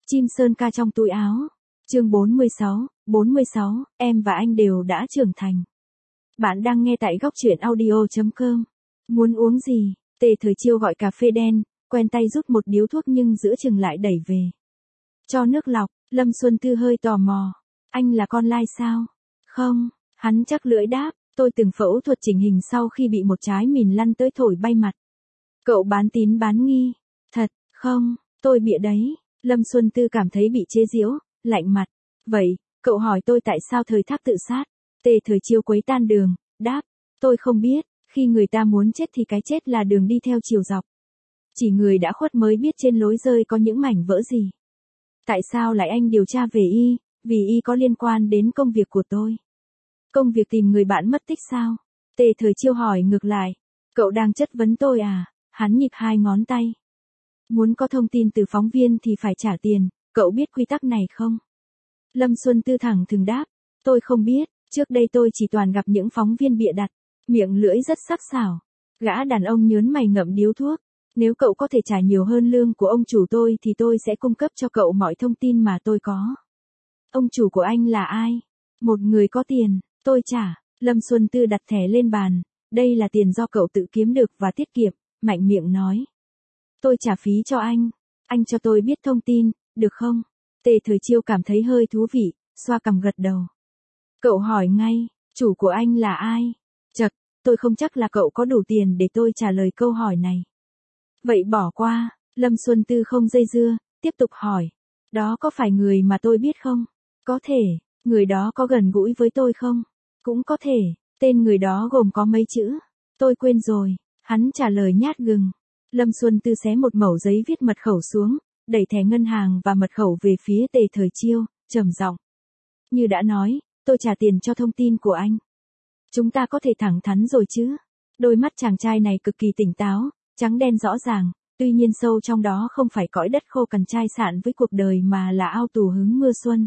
Chim sơn ca trong túi áo. Chương 46, em và anh đều đã trưởng thành. Bạn đang nghe tại góc truyện audio.com. Muốn uống gì? Tề Thời Chiêu gọi cà phê đen, quen tay rút một điếu thuốc nhưng giữa chừng lại đẩy về. Cho nước lọc, Lâm Xuân Tư hơi tò mò. Anh là con lai sao? Không, hắn chắc lưỡi đáp, tôi từng phẫu thuật chỉnh hình sau khi bị một trái mìn lăn tới thổi bay mặt. Cậu bán tín bán nghi. Thật, không, tôi bịa đấy. Lâm Xuân Tư cảm thấy bị chế giễu, lạnh mặt. Vậy, cậu hỏi tôi tại sao thời Thác tự sát? Tề Thời Chiêu quấy tan đường, đáp. Tôi không biết, khi người ta muốn chết thì cái chết là đường đi theo chiều dọc. Chỉ người đã khuất mới biết trên lối rơi có những mảnh vỡ gì. Tại sao lại anh điều tra về y? Vì y có liên quan đến công việc của tôi. Công việc tìm người bạn mất tích sao? Tề Thời Chiêu hỏi ngược lại. Cậu đang chất vấn tôi à? Hắn nhịp hai ngón tay. Muốn có thông tin từ phóng viên thì phải trả tiền, cậu biết quy tắc này không? Lâm Xuân Tư thẳng thừng đáp. Tôi không biết, trước đây tôi chỉ toàn gặp những phóng viên bịa đặt, miệng lưỡi rất sắc sảo. Gã đàn ông nhớn mày ngậm điếu thuốc. Nếu cậu có thể trả nhiều hơn lương của ông chủ tôi thì tôi sẽ cung cấp cho cậu mọi thông tin mà tôi có. Ông chủ của anh là ai? Một người có tiền, tôi trả. Lâm Xuân Tư đặt thẻ lên bàn. Đây là tiền do cậu tự kiếm được và tiết kiệm, mạnh miệng nói. Tôi trả phí cho anh cho tôi biết thông tin, được không? Tề Thời Chiêu cảm thấy hơi thú vị, xoa cằm gật đầu. Cậu hỏi ngay, chủ của anh là ai? Chật, tôi không chắc là cậu có đủ tiền để tôi trả lời câu hỏi này. Vậy bỏ qua, Lâm Xuân Tư không dây dưa, tiếp tục hỏi. Đó có phải người mà tôi biết không? Có thể, người đó có gần gũi với tôi không? Cũng có thể, tên người đó gồm có mấy chữ? Tôi quên rồi, hắn trả lời nhát gừng. Lâm Xuân Tư xé một mẩu giấy viết mật khẩu xuống, đẩy thẻ ngân hàng và mật khẩu về phía Tề Thời Chiêu, trầm giọng. Như đã nói, tôi trả tiền cho thông tin của anh. Chúng ta có thể thẳng thắn rồi chứ? Đôi mắt chàng trai này cực kỳ tỉnh táo, trắng đen rõ ràng, tuy nhiên sâu trong đó không phải cõi đất khô cằn chai sạn với cuộc đời mà là ao tù hứng mưa xuân.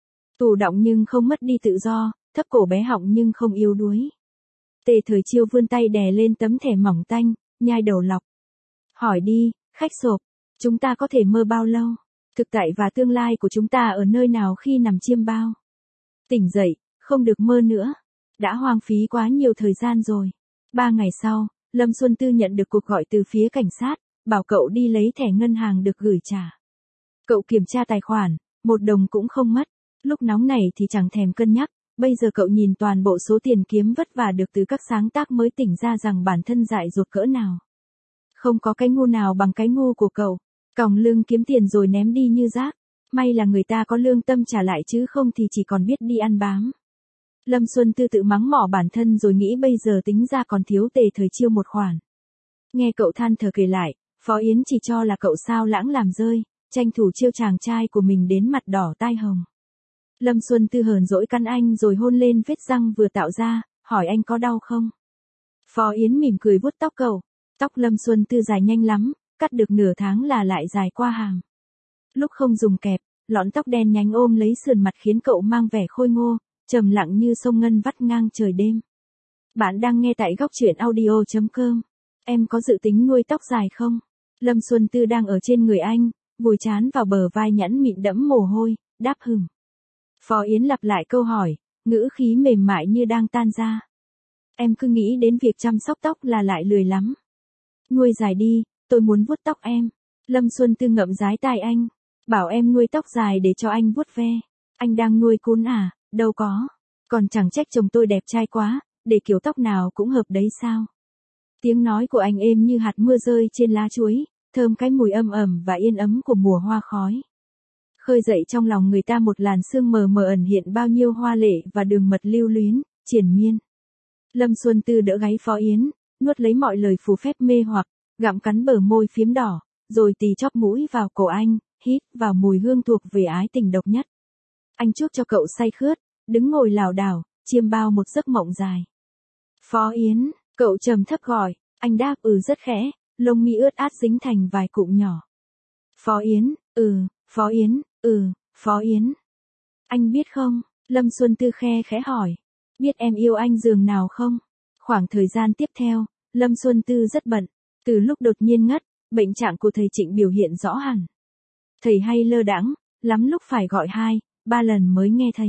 Tù động nhưng không mất đi tự do, thấp cổ bé họng nhưng không yếu đuối. Tề Thời Chiêu vươn tay đè lên tấm thẻ mỏng tanh, nhai đầu lọc. Hỏi đi, khách sộp, chúng ta có thể mơ bao lâu? Thực tại và tương lai của chúng ta ở nơi nào khi nằm chiêm bao? Tỉnh dậy, không được mơ nữa. Đã hoang phí quá nhiều thời gian rồi. 3 ngày sau, Lâm Xuân Tư nhận được cuộc gọi từ phía cảnh sát, bảo cậu đi lấy thẻ ngân hàng được gửi trả. Cậu kiểm tra tài khoản, 1 đồng cũng không mất. Lúc nóng này thì chẳng thèm cân nhắc, bây giờ cậu nhìn toàn bộ số tiền kiếm vất vả được từ các sáng tác mới tỉnh ra rằng bản thân dại dột cỡ nào. Không có cái ngu nào bằng cái ngu của cậu. Còng lưng kiếm tiền rồi ném đi như rác. May là người ta có lương tâm trả lại chứ không thì chỉ còn biết đi ăn bám. Lâm Xuân Tư tự mắng mỏ bản thân rồi nghĩ bây giờ tính ra còn thiếu Tề Thời Chiêu một khoản. Nghe cậu than thở kể lại, Phó Yến chỉ cho là cậu sao lãng làm rơi, tranh thủ chiêu chàng trai của mình đến mặt đỏ tai hồng. Lâm Xuân Tư hờn dỗi căn anh rồi hôn lên vết răng vừa tạo ra, hỏi anh có đau không? Phó Yến mỉm cười vuốt tóc cậu. Tóc Lâm Xuân Tư dài nhanh lắm, cắt được nửa tháng là lại dài qua hàng. Lúc không dùng kẹp, lọn tóc đen nhánh ôm lấy sườn mặt khiến cậu mang vẻ khôi ngô, trầm lặng như sông ngân vắt ngang trời đêm. Bạn đang nghe tại góc truyện audio.com. Em có dự tính nuôi tóc dài không? Lâm Xuân Tư đang ở trên người anh, vùi trán vào bờ vai nhẵn mịn đẫm mồ hôi, đáp hừm. Phó Yến lặp lại câu hỏi, ngữ khí mềm mại như đang tan ra. Em cứ nghĩ đến việc chăm sóc tóc là lại lười lắm. Nuôi dài đi, tôi muốn vuốt tóc em. Lâm Xuân Tư ngậm dái tai anh. Bảo em nuôi tóc dài để cho anh vuốt ve. Anh đang nuôi cún à, đâu có. Còn chẳng trách chồng tôi đẹp trai quá, để kiểu tóc nào cũng hợp đấy sao. Tiếng nói của anh êm như hạt mưa rơi trên lá chuối, thơm cái mùi âm ẩm và yên ấm của mùa hoa khói. Khơi dậy trong lòng người ta một làn sương mờ mờ ẩn hiện bao nhiêu hoa lệ và đường mật lưu luyến, triền miên. Lâm Xuân Tư đỡ gáy Phó Yến, nuốt lấy mọi lời phù phép mê hoặc, gặm cắn bờ môi phiếm đỏ, rồi tì chóp mũi vào cổ anh, hít vào mùi hương thuộc về ái tình độc nhất. Anh chuốc cho cậu say khướt, đứng ngồi lảo đảo, chiêm bao một giấc mộng dài. Phó Yến, cậu trầm thấp gọi, anh đáp rất khẽ, lông mi ướt át dính thành vài cụm nhỏ. Phó Yến, Phó Yến, Phó Yến. Anh biết không, Lâm Xuân Tư khe khẽ hỏi, biết em yêu anh giường nào không? Khoảng thời gian tiếp theo, Lâm Xuân Tư rất bận, từ lúc đột nhiên ngất, bệnh trạng của thầy Trịnh biểu hiện rõ hẳn. Thầy hay lơ đãng, lắm lúc phải gọi 2, 3 lần mới nghe thấy.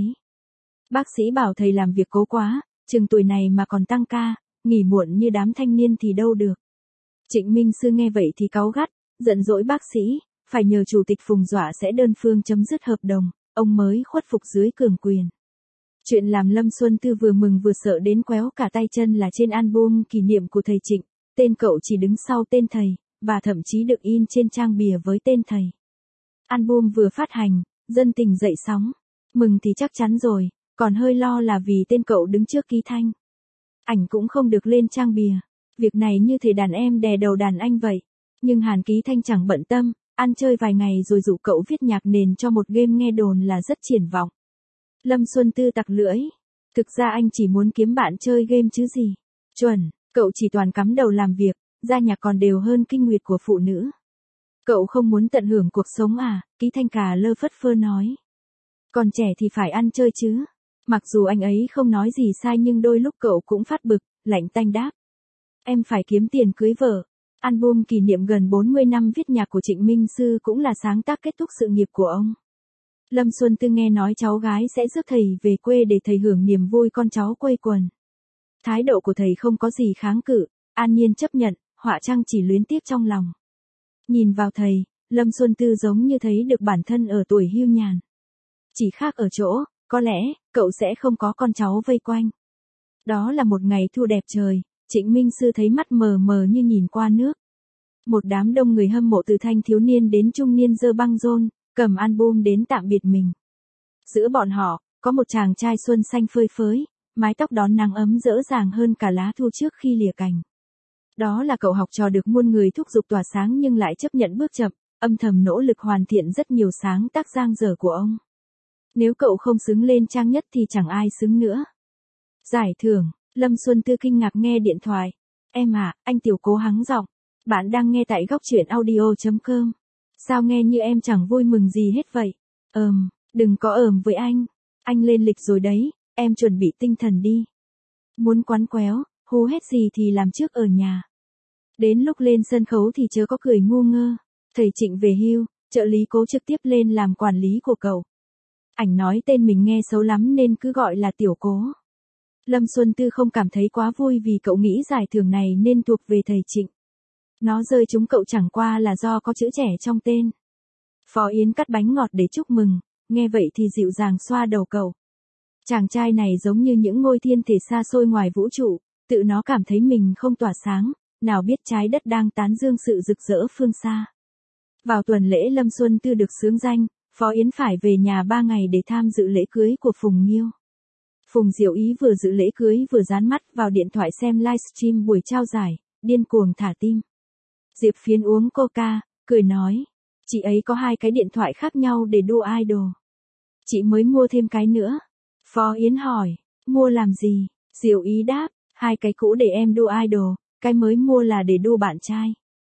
Bác sĩ bảo thầy làm việc cố quá, chừng tuổi này mà còn tăng ca, nghỉ muộn như đám thanh niên thì đâu được. Trịnh Minh Sư nghe vậy thì cáu gắt, giận dỗi bác sĩ, phải nhờ chủ tịch Phùng dọa sẽ đơn phương chấm dứt hợp đồng, ông mới khuất phục dưới cường quyền. Chuyện làm Lâm Xuân Tư vừa mừng vừa sợ đến quéo cả tay chân là trên album kỷ niệm của thầy Trịnh, tên cậu chỉ đứng sau tên thầy, và thậm chí được in trên trang bìa với tên thầy. Album vừa phát hành, dân tình dậy sóng, mừng thì chắc chắn rồi, còn hơi lo là vì tên cậu đứng trước ký thanh. Ảnh cũng không được lên trang bìa, việc này như thể đàn em đè đầu đàn anh vậy, nhưng Hàn Ký Thanh chẳng bận tâm, ăn chơi vài ngày rồi dụ cậu viết nhạc nền cho một game nghe đồn là rất triển vọng. Lâm Xuân Tư tặc lưỡi, thực ra anh chỉ muốn kiếm bạn chơi game chứ gì. Chuẩn, cậu chỉ toàn cắm đầu làm việc, ra nhạc còn đều hơn kinh nguyệt của phụ nữ. Cậu không muốn tận hưởng cuộc sống à, Ký Thanh cà lơ phất phơ nói. Còn trẻ thì phải ăn chơi chứ. Mặc dù anh ấy không nói gì sai nhưng đôi lúc cậu cũng phát bực, lạnh tanh đáp. Em phải kiếm tiền cưới vợ. Album kỷ niệm gần 40 năm viết nhạc của Trịnh Minh Sư cũng là sáng tác kết thúc sự nghiệp của ông. Lâm Xuân Tư nghe nói cháu gái sẽ rước thầy về quê để thầy hưởng niềm vui con cháu quây quần. Thái độ của thầy không có gì kháng cự, an nhiên chấp nhận, họa chăng chỉ luyến tiếc trong lòng. Nhìn vào thầy, Lâm Xuân Tư giống như thấy được bản thân ở tuổi hưu nhàn. Chỉ khác ở chỗ, có lẽ, cậu sẽ không có con cháu vây quanh. Đó là một ngày thu đẹp trời, Trịnh Minh Sư thấy mắt mờ mờ như nhìn qua nước. Một đám đông người hâm mộ từ thanh thiếu niên đến trung niên giơ băng rôn, cầm album đến tạm biệt mình. Giữa bọn họ, có một chàng trai xuân xanh phơi phới, mái tóc đón nắng ấm rỡ ràng hơn cả lá thu trước khi lìa cành. Đó là cậu học trò được muôn người thúc giục tỏa sáng nhưng lại chấp nhận bước chậm, âm thầm nỗ lực hoàn thiện rất nhiều sáng tác dang dở của ông. Nếu cậu không xứng lên trang nhất thì chẳng ai xứng nữa. Giải thưởng, Lâm Xuân Tư kinh ngạc nghe điện thoại. Em à, anh Tiểu Cố hắng giọng. Bạn đang nghe tại góc truyện audio.com. Sao nghe như em chẳng vui mừng gì hết vậy? Đừng có với anh lên lịch rồi đấy, em chuẩn bị tinh thần đi. Muốn quắn quéo, hú hết gì thì làm trước ở nhà. Đến lúc lên sân khấu thì chớ có cười ngu ngơ. Thầy Trịnh về hưu, trợ lý Cố trực tiếp lên làm quản lý của cậu. Ảnh nói tên mình nghe xấu lắm nên cứ gọi là Tiểu Cố. Lâm Xuân Tư không cảm thấy quá vui vì cậu nghĩ giải thưởng này nên thuộc về thầy Trịnh. Nó rơi trúng cậu chẳng qua là do có chữ trẻ trong tên. Phó Yến cắt bánh ngọt để chúc mừng, nghe vậy thì dịu dàng xoa đầu cậu. Chàng trai này giống như những ngôi thiên thể xa xôi ngoài vũ trụ, tự nó cảm thấy mình không tỏa sáng, nào biết trái đất đang tán dương sự rực rỡ phương xa. Vào tuần lễ Lâm Xuân Tư được xướng danh, Phó Yến phải về nhà 3 ngày để tham dự lễ cưới của Phùng Nghiêu. Phùng Diệu Ý vừa dự lễ cưới vừa dán mắt vào điện thoại xem livestream buổi trao giải, điên cuồng thả tim. Diệp Phiến uống coca, cười nói, chị ấy có 2 cái điện thoại khác nhau để đua idol. Chị mới mua thêm cái nữa. Phó Yến hỏi, mua làm gì? Diệu Ý đáp, 2 cái cũ để em đua idol, cái mới mua là để đua bạn trai.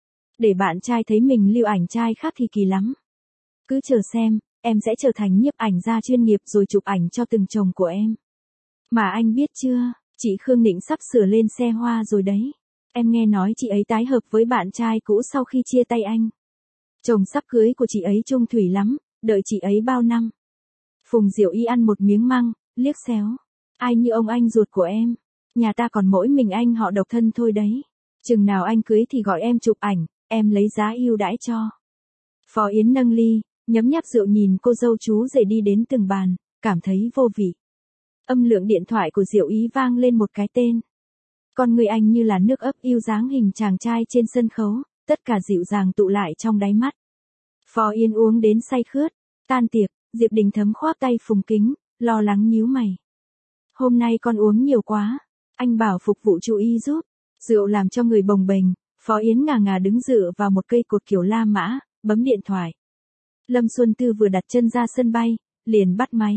Để bạn trai thấy mình lưu ảnh trai khác thì kỳ lắm. Cứ chờ xem, em sẽ trở thành nhiếp ảnh gia chuyên nghiệp rồi chụp ảnh cho từng chồng của em. Mà anh biết chưa, chị Khương Nịnh sắp sửa lên xe hoa rồi đấy. Em nghe nói chị ấy tái hợp với bạn trai cũ sau khi chia tay anh. Chồng sắp cưới của chị ấy chung thủy lắm, đợi chị ấy bao năm. Phùng Diệu Y ăn một miếng măng, liếc xéo. Ai như ông anh ruột của em, nhà ta còn mỗi mình anh họ độc thân thôi đấy. Chừng nào anh cưới thì gọi em chụp ảnh, em lấy giá ưu đãi cho. Phó Yến nâng ly, nhấm nháp rượu nhìn cô dâu chú rể đi đến từng bàn, cảm thấy vô vị. Âm lượng điện thoại của Diệu Ý vang lên một cái tên. Con người anh như là nước ấp yêu dáng hình chàng trai trên sân khấu, tất cả dịu dàng tụ lại trong đáy mắt. Phó Yến uống đến say khướt, tan tiệc, Diệp Đình Thấm khoác tay Phùng Kính, lo lắng nhíu mày. Hôm nay con uống nhiều quá, anh bảo phục vụ chú ý giúp. Rượu làm cho người bồng bềnh, Phó Yến ngà ngà đứng dựa vào một cây cột kiểu La Mã, bấm điện thoại. Lâm Xuân Tư vừa đặt chân ra sân bay, liền bắt máy.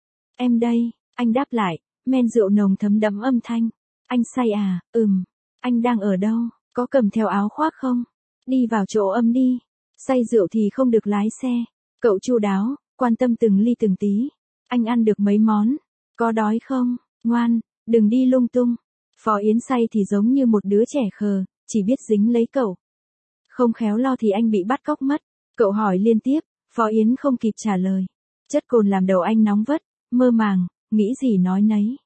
Em đây, anh đáp lại, men rượu nồng thấm đẫm âm thanh. Anh say à, anh đang ở đâu, có cầm theo áo khoác không? Đi vào chỗ âm đi. Say rượu thì không được lái xe. Cậu chu đáo, quan tâm từng ly từng tí. Anh ăn được mấy món? Có đói không? Ngoan, đừng đi lung tung. Phó Yến say thì giống như một đứa trẻ khờ, chỉ biết dính lấy cậu. Không khéo lo thì anh bị bắt cóc mất. Cậu hỏi liên tiếp, Phó Yến không kịp trả lời. Chất cồn làm đầu anh nóng vất, mơ màng, nghĩ gì nói nấy.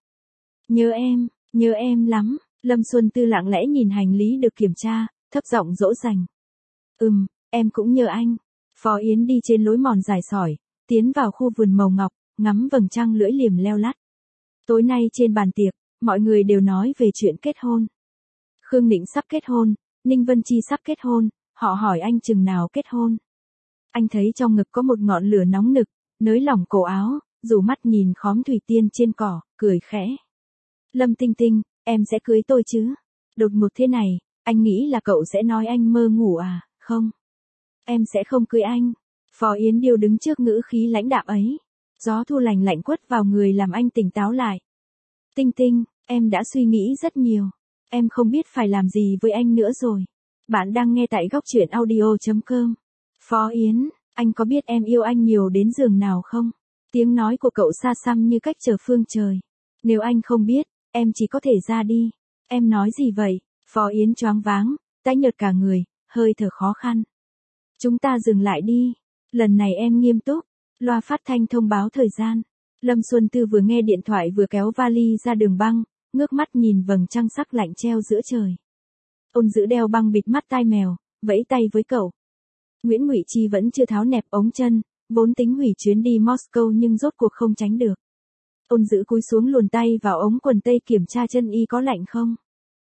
Nhớ em lắm. Lâm Xuân Tư lặng lẽ nhìn hành lý được kiểm tra, thấp giọng dỗ dành. Em cũng nhớ anh. Phó Yến đi trên lối mòn dài sỏi, tiến vào khu vườn màu ngọc, ngắm vầng trăng lưỡi liềm leo lắt. Tối nay trên bàn tiệc, mọi người đều nói về chuyện kết hôn. Khương Nịnh sắp kết hôn, Ninh Vân Chi sắp kết hôn, họ hỏi anh chừng nào kết hôn. Anh thấy trong ngực có một ngọn lửa nóng nực, nới lỏng cổ áo, rủ mắt nhìn khóm thủy tiên trên cỏ, cười khẽ. Lâm Tinh Tinh, em sẽ cưới tôi chứ? Đột ngột thế này, anh nghĩ là cậu sẽ nói anh mơ ngủ à, không? Em sẽ không cưới anh. Phó Yến Điêu đứng trước ngữ khí lãnh đạm ấy. Gió thu lành lạnh quất vào người làm anh tỉnh táo lại. Tinh Tinh, em đã suy nghĩ rất nhiều. Em không biết phải làm gì với anh nữa rồi. Bạn đang nghe tại góc truyện audio.com. Phó Yến, anh có biết em yêu anh nhiều đến giường nào không? Tiếng nói của cậu xa xăm như cách chờ phương trời. Nếu anh không biết, em chỉ có thể ra đi. Em nói gì vậy? Phó Yến choáng váng, tái nhợt cả người, hơi thở khó khăn. Chúng ta dừng lại đi. Lần này em nghiêm túc. Loa phát thanh thông báo thời gian. Lâm Xuân Tư vừa nghe điện thoại vừa kéo vali ra đường băng, ngước mắt nhìn vầng trăng sắc lạnh treo giữa trời. Ôn giữ đeo băng bịt mắt tai mèo, vẫy tay với cậu. Nguyễn Ngụy Chi vẫn chưa tháo nẹp ống chân, vốn tính hủy chuyến đi Moscow nhưng rốt cuộc không tránh được. Ôn giữ cúi xuống luồn tay vào ống quần tây kiểm tra chân y có lạnh không.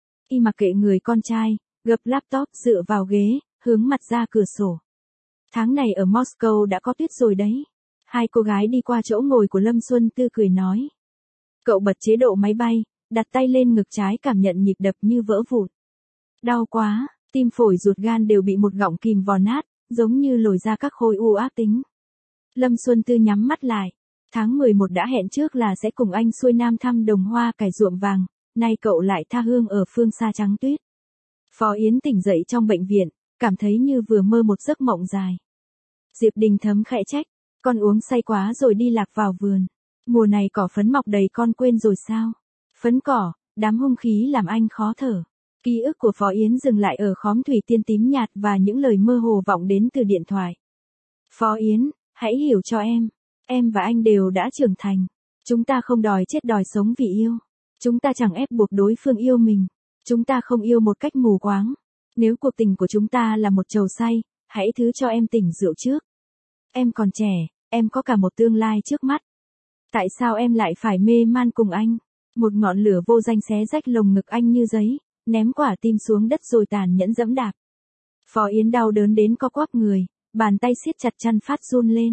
Y mặc kệ người con trai, gập laptop dựa vào ghế, hướng mặt ra cửa sổ. Tháng này ở Moscow đã có tuyết rồi đấy. Hai cô gái đi qua chỗ ngồi của Lâm Xuân Tư cười nói. Cậu bật chế độ máy bay, đặt tay lên ngực trái cảm nhận nhịp đập như vỡ vụn. Đau quá, tim phổi ruột gan đều bị một gọng kìm vò nát, giống như lồi ra các khối u ác tính. Lâm Xuân Tư nhắm mắt lại. Tháng 11 đã hẹn trước là sẽ cùng anh xuôi nam thăm đồng hoa cải ruộng vàng, nay cậu lại tha hương ở phương xa trắng tuyết. Phó Yến tỉnh dậy trong bệnh viện, cảm thấy như vừa mơ một giấc mộng dài. Diệp Đình Thấm khẽ trách, con uống say quá rồi đi lạc vào vườn. Mùa này cỏ phấn mọc đầy con quên rồi sao? Phấn cỏ, đám hung khí làm anh khó thở. Ký ức của Phó Yến dừng lại ở khóm thủy tiên tím nhạt và những lời mơ hồ vọng đến từ điện thoại. Phó Yến, hãy hiểu cho em và anh đều đã trưởng thành. Chúng ta không đòi chết đòi sống vì yêu. Chúng ta chẳng ép buộc đối phương yêu mình. Chúng ta không yêu một cách mù quáng. Nếu cuộc tình của chúng ta là một chầu say, hãy thứ cho em tỉnh rượu trước. Em còn trẻ, em có cả một tương lai trước mắt. Tại sao em lại phải mê man cùng anh? Một ngọn lửa vô danh xé rách lồng ngực anh như giấy, ném quả tim xuống đất rồi tàn nhẫn dẫm đạp. Phó Yến đau đớn đến co quắp người, bàn tay siết chặt chăn phát run lên.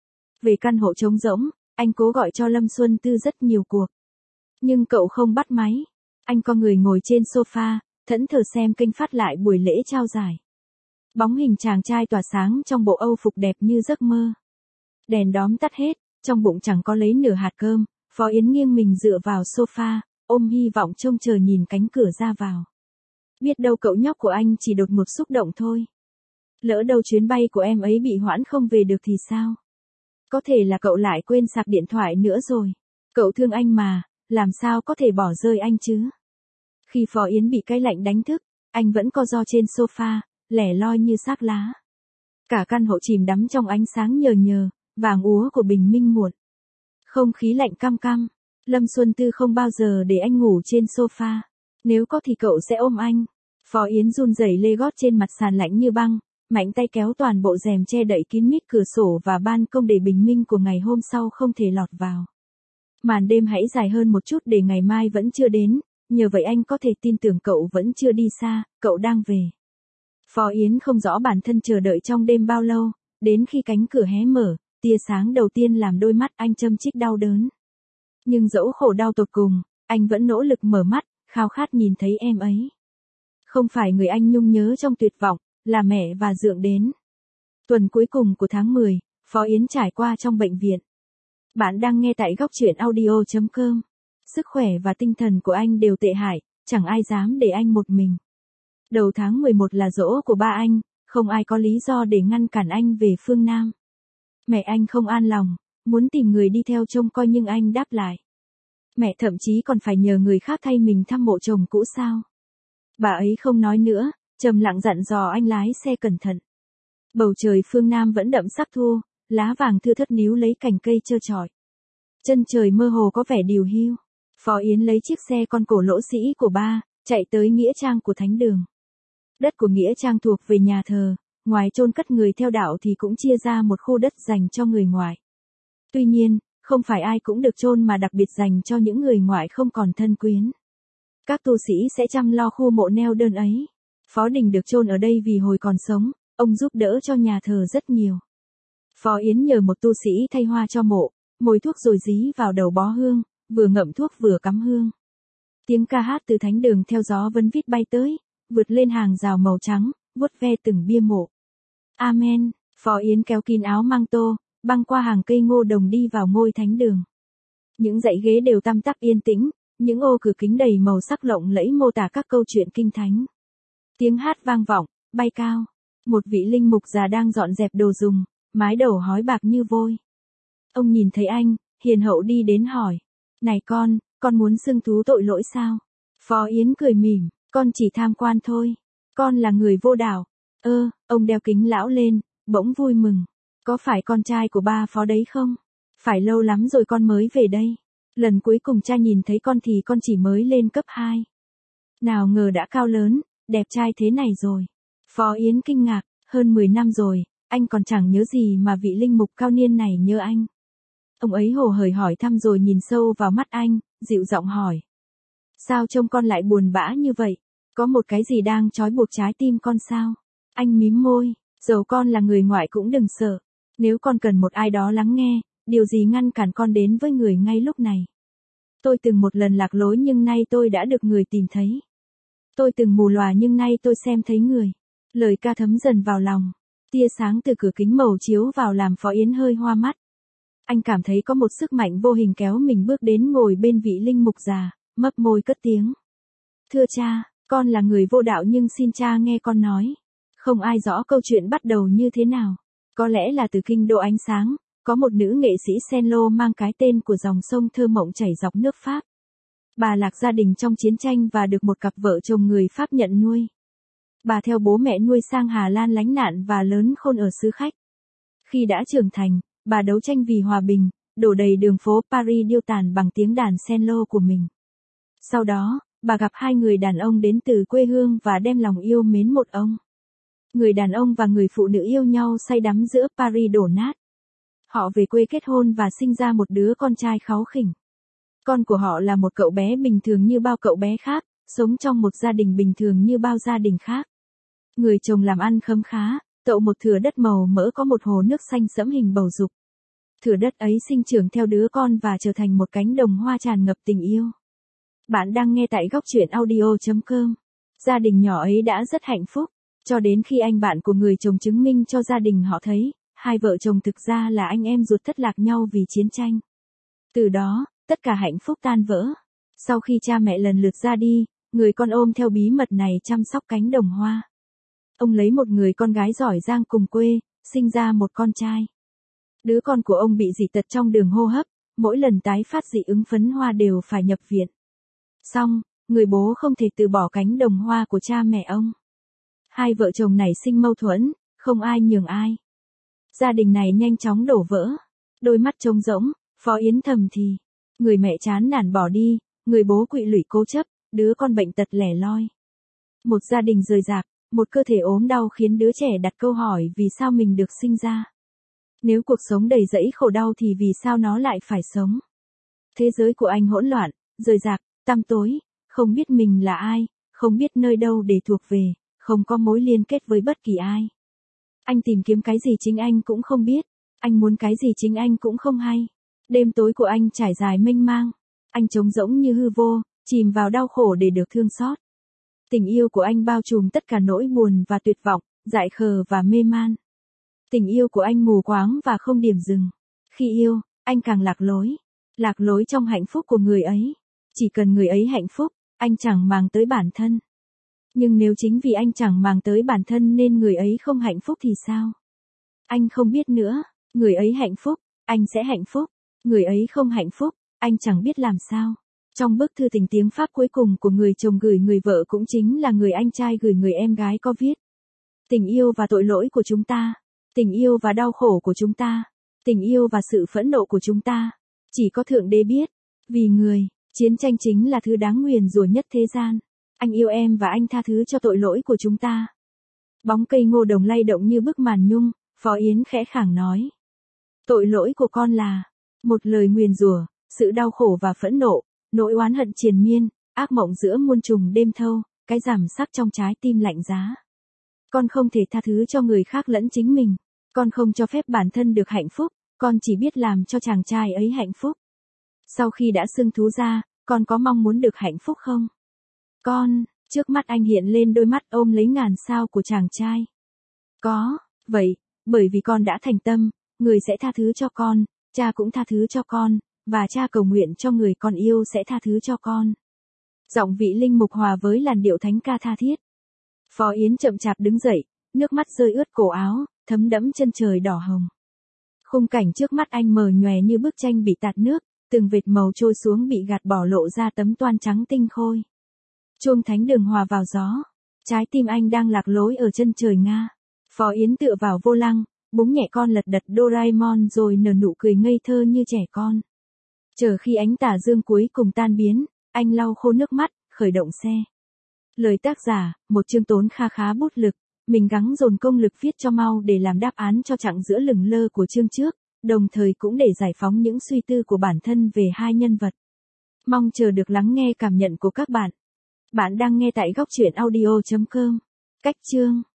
Về căn hộ trống rỗng, anh cố gọi cho Lâm Xuân Tư rất nhiều cuộc. Nhưng cậu không bắt máy. Anh co người ngồi trên sofa, thẫn thờ xem kênh phát lại buổi lễ trao giải. Bóng hình chàng trai tỏa sáng trong bộ âu phục đẹp như giấc mơ. Đèn đóm tắt hết, trong bụng chẳng có lấy nửa hạt cơm, Phó Yến nghiêng mình dựa vào sofa, ôm hy vọng trông chờ nhìn cánh cửa ra vào. Biết đâu cậu nhóc của anh chỉ đột ngột xúc động thôi. Lỡ đâu chuyến bay của em ấy bị hoãn không về được thì sao? Có thể là cậu lại quên sạc điện thoại nữa rồi. Cậu thương anh mà, làm sao có thể bỏ rơi anh chứ? Khi Phó Yến bị cái lạnh đánh thức, anh vẫn co ro trên sofa, lẻ loi như xác lá. Cả căn hộ chìm đắm trong ánh sáng nhờ nhờ, vàng úa của bình minh muộn. Không khí lạnh căm căm. Lâm Xuân Tư không bao giờ để anh ngủ trên sofa. Nếu có thì cậu sẽ ôm anh. Phó Yến run rẩy lê gót trên mặt sàn lạnh như băng, mạnh tay kéo toàn bộ rèm che đậy kín mít cửa sổ và ban công để bình minh của ngày hôm sau không thể lọt vào. Màn đêm hãy dài hơn một chút để ngày mai vẫn chưa đến, nhờ vậy anh có thể tin tưởng cậu vẫn chưa đi xa, cậu đang về. Phó Yến không rõ bản thân chờ đợi trong đêm bao lâu, đến khi cánh cửa hé mở, tia sáng đầu tiên làm đôi mắt anh châm chích đau đớn. Nhưng dẫu khổ đau tột cùng, anh vẫn nỗ lực mở mắt, khao khát nhìn thấy em ấy. Không phải người anh nhung nhớ trong tuyệt vọng, là mẹ và dượng đến. Tuần cuối cùng của tháng 10, Phó Yến trải qua trong bệnh viện. Bạn đang nghe tại góc truyện audio.com. Sức khỏe và tinh thần của anh đều tệ hại, chẳng ai dám để anh một mình. Đầu tháng 11 là giỗ của ba anh, không ai có lý do để ngăn cản anh về phương Nam. Mẹ anh không an lòng, muốn tìm người đi theo trông coi nhưng anh đáp lại. Mẹ thậm chí còn phải nhờ người khác thay mình thăm mộ chồng cũ sao. Bà ấy không nói nữa, trầm lặng dặn dò anh lái xe cẩn thận. Bầu trời phương Nam vẫn đậm sắc thu, lá vàng thưa thớt níu lấy cành cây trơ trọi. Chân trời mơ hồ có vẻ điều hiu. Phó Yến lấy chiếc xe con cổ lỗ sĩ của ba, chạy tới nghĩa trang của thánh đường. Đất của nghĩa trang thuộc về nhà thờ, ngoài chôn cất người theo đạo thì cũng chia ra một khu đất dành cho người ngoại. Tuy nhiên, không phải ai cũng được chôn mà đặc biệt dành cho những người ngoại không còn thân quyến. Các tu sĩ sẽ chăm lo khu mộ neo đơn ấy. Phó Đình được chôn ở đây vì hồi còn sống, ông giúp đỡ cho nhà thờ rất nhiều. Phó Yến nhờ một tu sĩ thay hoa cho mộ, mồi thuốc rồi dí vào đầu bó hương, vừa ngậm thuốc vừa cắm hương. Tiếng ca hát từ thánh đường theo gió vấn vít bay tới, vượt lên hàng rào màu trắng, vuốt ve từng bia mộ. Amen. Phó Yến kéo kín áo mang tô, băng qua hàng cây ngô đồng đi vào ngôi thánh đường. Những dãy ghế đều tăm tắp yên tĩnh, những ô cửa kính đầy màu sắc lộng lẫy mô tả các câu chuyện kinh thánh. Tiếng hát vang vọng, bay cao. Một vị linh mục già đang dọn dẹp đồ dùng, mái đầu hói bạc như vôi. Ông nhìn thấy anh, hiền hậu đi đến hỏi. Này con muốn xưng thú tội lỗi sao? Phó Yến cười mỉm, con chỉ tham quan thôi. Con là người vô đạo. Ông đeo kính lão lên, bỗng vui mừng. Có phải con trai của ba Phó đấy không? Phải lâu lắm rồi con mới về đây. Lần cuối cùng cha nhìn thấy con thì con chỉ mới lên cấp 2. Nào ngờ đã cao lớn, đẹp trai thế này rồi. Phó Yến kinh ngạc, hơn 10 năm rồi, anh còn chẳng nhớ gì mà vị linh mục cao niên này nhớ anh. Ông ấy hồ hởi hỏi thăm rồi nhìn sâu vào mắt anh, dịu giọng hỏi. Sao trông con lại buồn bã như vậy? Có một cái gì đang trói buộc trái tim con sao? Anh mím môi, dẫu con là người ngoại cũng đừng sợ. Nếu con cần một ai đó lắng nghe, điều gì ngăn cản con đến với người ngay lúc này? Tôi từng một lần lạc lối nhưng nay tôi đã được người tìm thấy. Tôi từng mù lòa nhưng nay tôi xem thấy người. Lời ca thấm dần vào lòng. Tia sáng từ cửa kính màu chiếu vào làm Phó Yến hơi hoa mắt. Anh cảm thấy có một sức mạnh vô hình kéo mình bước đến ngồi bên vị linh mục già, mấp môi cất tiếng. Thưa cha, con là người vô đạo nhưng xin cha nghe con nói. Không ai rõ câu chuyện bắt đầu như thế nào. Có lẽ là từ kinh đô ánh sáng, có một nữ nghệ sĩ cello mang cái tên của dòng sông thơ mộng chảy dọc nước Pháp. Bà lạc gia đình trong chiến tranh và được một cặp vợ chồng người Pháp nhận nuôi. Bà theo bố mẹ nuôi sang Hà Lan lánh nạn và lớn khôn ở xứ khách. Khi đã trưởng thành, bà đấu tranh vì hòa bình, đổ đầy đường phố Paris điêu tàn bằng tiếng đàn cello của mình. Sau đó, bà gặp hai người đàn ông đến từ quê hương và đem lòng yêu mến một ông. Người đàn ông và người phụ nữ yêu nhau say đắm giữa Paris đổ nát. Họ về quê kết hôn và sinh ra một đứa con trai kháu khỉnh. Con của họ là một cậu bé bình thường như bao cậu bé khác, sống trong một gia đình bình thường như bao gia đình khác. Người chồng làm ăn khấm khá, tậu một thửa đất màu mỡ có một hồ nước xanh sẫm hình bầu dục. Thửa đất ấy sinh trưởng theo đứa con và trở thành một cánh đồng hoa tràn ngập tình yêu. Bạn đang nghe tại góc truyện audio.com. Gia đình nhỏ ấy đã rất hạnh phúc, cho đến khi anh bạn của người chồng chứng minh cho gia đình họ thấy, hai vợ chồng thực ra là anh em ruột thất lạc nhau vì chiến tranh. Từ đó, tất cả hạnh phúc tan vỡ. Sau khi cha mẹ lần lượt ra đi, người con ôm theo bí mật này chăm sóc cánh đồng hoa. Ông lấy một người con gái giỏi giang cùng quê, sinh ra một con trai. Đứa con của ông bị dị tật trong đường hô hấp, mỗi lần tái phát dị ứng phấn hoa đều phải nhập viện. Xong, người bố không thể từ bỏ cánh đồng hoa của cha mẹ ông. Hai vợ chồng nảy sinh mâu thuẫn, không ai nhường ai. Gia đình này nhanh chóng đổ vỡ. Đôi mắt trống rỗng, Phó Yến thầm thì. Người mẹ chán nản bỏ đi, người bố quỵ lụy cố chấp, đứa con bệnh tật lẻ loi. Một gia đình rời rạc, một cơ thể ốm đau khiến đứa trẻ đặt câu hỏi vì sao mình được sinh ra. Nếu cuộc sống đầy rẫy khổ đau thì vì sao nó lại phải sống? Thế giới của anh hỗn loạn, rời rạc, tăm tối, không biết mình là ai, không biết nơi đâu để thuộc về, không có mối liên kết với bất kỳ ai. Anh tìm kiếm cái gì chính anh cũng không biết, anh muốn cái gì chính anh cũng không hay. Đêm tối của anh trải dài mênh mang, anh trống rỗng như hư vô, chìm vào đau khổ để được thương xót. Tình yêu của anh bao trùm tất cả nỗi buồn và tuyệt vọng, dại khờ và mê man. Tình yêu của anh mù quáng và không điểm dừng. Khi yêu, anh càng lạc lối trong hạnh phúc của người ấy. Chỉ cần người ấy hạnh phúc, anh chẳng màng tới bản thân. Nhưng nếu chính vì anh chẳng màng tới bản thân nên người ấy không hạnh phúc thì sao? Anh không biết nữa, người ấy hạnh phúc, anh sẽ hạnh phúc. Người ấy không hạnh phúc, anh chẳng biết làm sao. Trong bức thư tình tiếng Pháp cuối cùng của người chồng gửi người vợ cũng chính là người anh trai gửi người em gái có viết. Tình yêu và tội lỗi của chúng ta. Tình yêu và đau khổ của chúng ta. Tình yêu và sự phẫn nộ của chúng ta, chỉ có Thượng Đế biết. Vì người, chiến tranh chính là thứ đáng nguyền rủa nhất thế gian. Anh yêu em và anh tha thứ cho tội lỗi của chúng ta. Bóng cây ngô đồng lay động như bức màn nhung, Phó Yến khẽ khàng nói. Tội lỗi của con là một lời nguyền rủa, sự đau khổ và phẫn nộ, nỗi oán hận triền miên, ác mộng giữa muôn trùng đêm thâu, cái rằm sắc trong trái tim lạnh giá. Con không thể tha thứ cho người khác lẫn chính mình. Con không cho phép bản thân được hạnh phúc, con chỉ biết làm cho chàng trai ấy hạnh phúc. Sau khi đã xưng thú ra, con có mong muốn được hạnh phúc không? Con, trước mắt anh hiện lên đôi mắt ôm lấy ngàn sao của chàng trai. Có, vậy, bởi vì con đã thành tâm, người sẽ tha thứ cho con, cha cũng tha thứ cho con, và cha cầu nguyện cho người con yêu sẽ tha thứ cho con. Giọng vị linh mục hòa với làn điệu thánh ca tha thiết. Phó Yến chậm chạp đứng dậy, nước mắt rơi ướt cổ áo, thấm đẫm chân trời đỏ hồng. Khung cảnh trước mắt anh mờ nhòe như bức tranh bị tạt nước, từng vệt màu trôi xuống bị gạt bỏ lộ ra tấm toan trắng tinh khôi. Chuông thánh đường hòa vào gió, trái tim anh đang lạc lối ở chân trời Nga. Phó Yến tựa vào vô lăng, búng nhẹ con lật đật Doraemon rồi nở nụ cười ngây thơ như trẻ con. Chờ khi ánh tà dương cuối cùng tan biến, anh lau khô nước mắt, khởi động xe. Lời tác giả, một chương tốn kha khá bút lực, mình gắng dồn công lực viết cho mau để làm đáp án cho chặng giữa lửng lơ của chương trước, đồng thời cũng để giải phóng những suy tư của bản thân về hai nhân vật. Mong chờ được lắng nghe cảm nhận của các bạn. Bạn đang nghe tại góc truyện audio.com. Cách chương